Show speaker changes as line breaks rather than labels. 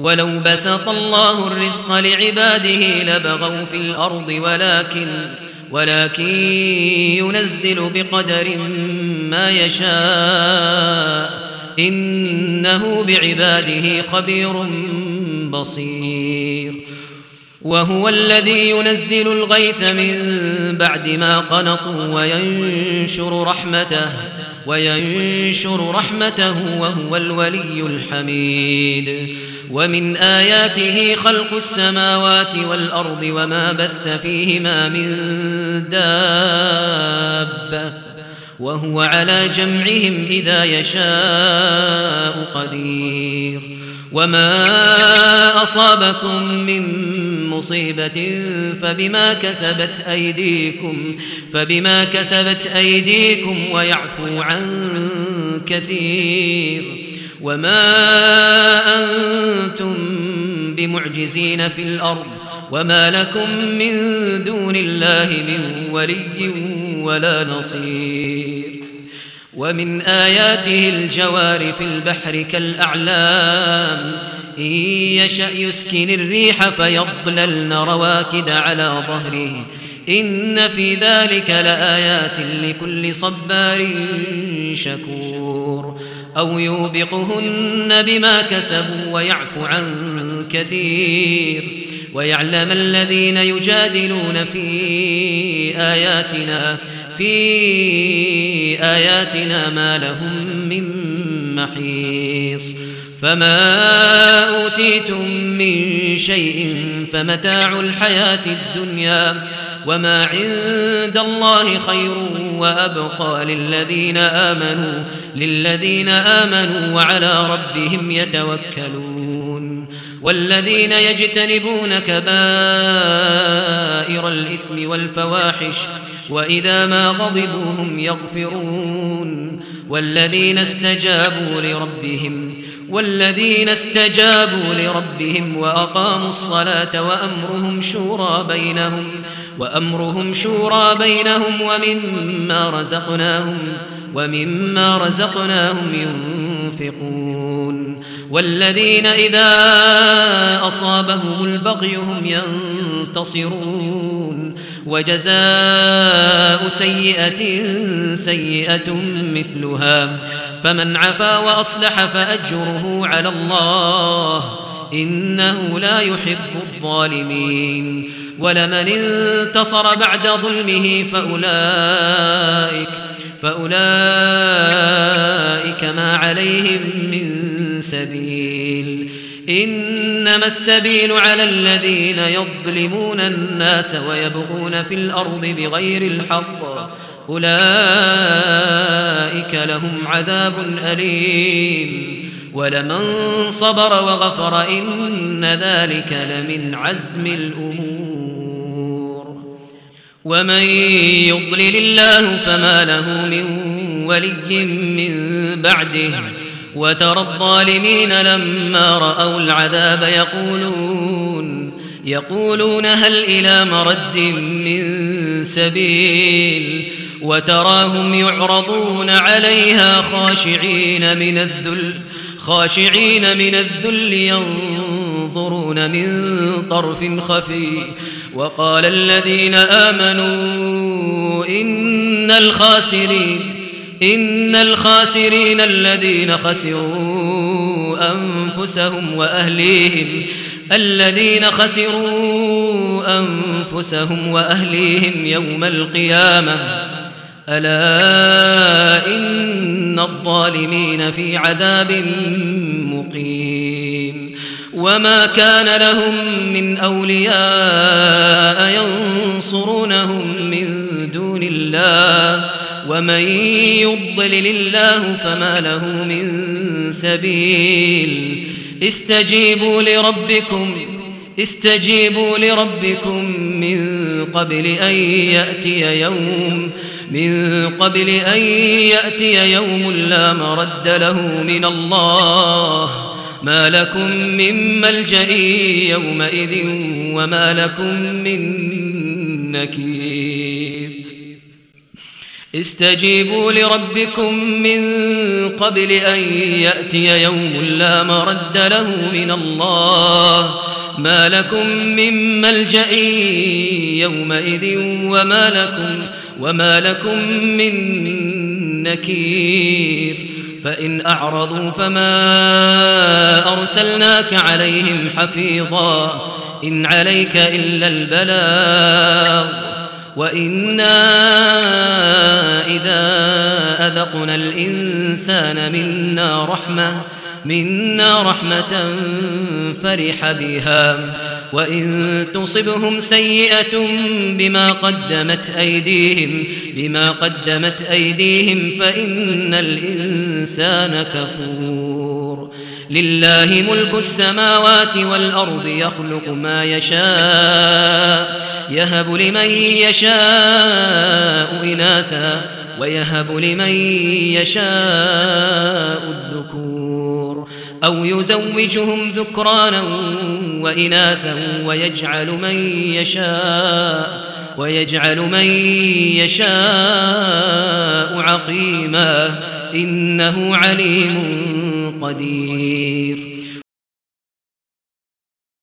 ولو بسط الله الرزق لعباده لبغوا في الأرض ولكن ينزل بقدر ما يشاء إنه بعباده خبير بصير. وهو الذي ينزل الغيث من بعد ما قنطوا وينشر رحمته وهو الولي الحميد. ومن آياته خلق السماوات والأرض وما بث فيهما من دابة وهو على جمعهم إذا يشاء قدير. وما أصابكم من مصيبة فبما كسبت أيديكم ويعفو عن كثير. وما أنتم بمعجزين في الأرض وما لكم من دون الله من ولي ولا نصير. ومن آياته الجوار في البحر كالأعلام إن يشأ يسكن الريح فيظللن رواكد على ظهره إن في ذلك لآيات لكل صبار شكور. أو يوبقهن بما كسبوا ويعفو عن كثير. ويعلم الذين يجادلون في آياتنا ما لهم من محيص. فما أوتيتم من شيء فمتاع الحياة الدنيا وما عند الله خير وأبقى للذين آمنوا وعلى ربهم يتوكلون. والذين يجتنبون كبائر الإثم والفواحش وإذا ما غضبوا هم يغفرون. والذين استجابوا لربهم وأقاموا الصلاة وأمرهم شورى بينهم ومما رزقناهم ينفقون. والذين إذا أصابهم البغي هم ينتصرون. وجزاء سيئة مثلها فمن عفا وأصلح فأجره على الله إنه لا يحب الظالمين. ولمن انتصر بعد ظلمه فأولئك ما عليهم من سبيل. إنما السبيل على الذين يظلمون الناس ويبغون في الأرض بغير الحق أولئك لهم عذاب أليم. ولمن صبر وغفر إن ذلك لمن عزم الأمور. ومن يضلل الله فما له من ولي من بعده. وترى الظالمين لما رأوا العذاب يقولون هل إلى مرد من سبيل. وتراهم يعرضون عليها خاشعين من الذل ينظرون من طرف خفي. وقال الذين آمنوا إن الخاسرين الذين خسروا أنفسهم وأهليهم يوم القيامة ألا إن الظالمين في عذاب مقيم. وما كان لهم من أولياء ينصرونهم من دون الله ومن يضلل الله فما له من سبيل. استجيبوا لربكم من قبل أن يأتي يوم لا مرد له من الله ما لكم من ملجأ يومئذ وما لكم من نكير. استجيبوا لربكم من قبل أن يأتي يوم لا مرد له من الله ما لكم من ملجأ يومئذ وما لكم من نكير فإن أعرضوا فما أرسلناك عليهم حفيظا إن عليك إلا البلاغ وإنا إذا أذقنا الإنسان منا رحمة فرح بها وإن تصبهم سيئة بما قدمت أيديهم فإن الإنسان كفور لله ملك السماوات والأرض يخلق ما يشاء يهب لمن يشاء إناثا ويهب لمن يشاء الذكور أو يزوجهم ذكرانا وإناثا ويجعل من يشاء عقيما إنه عليم قدير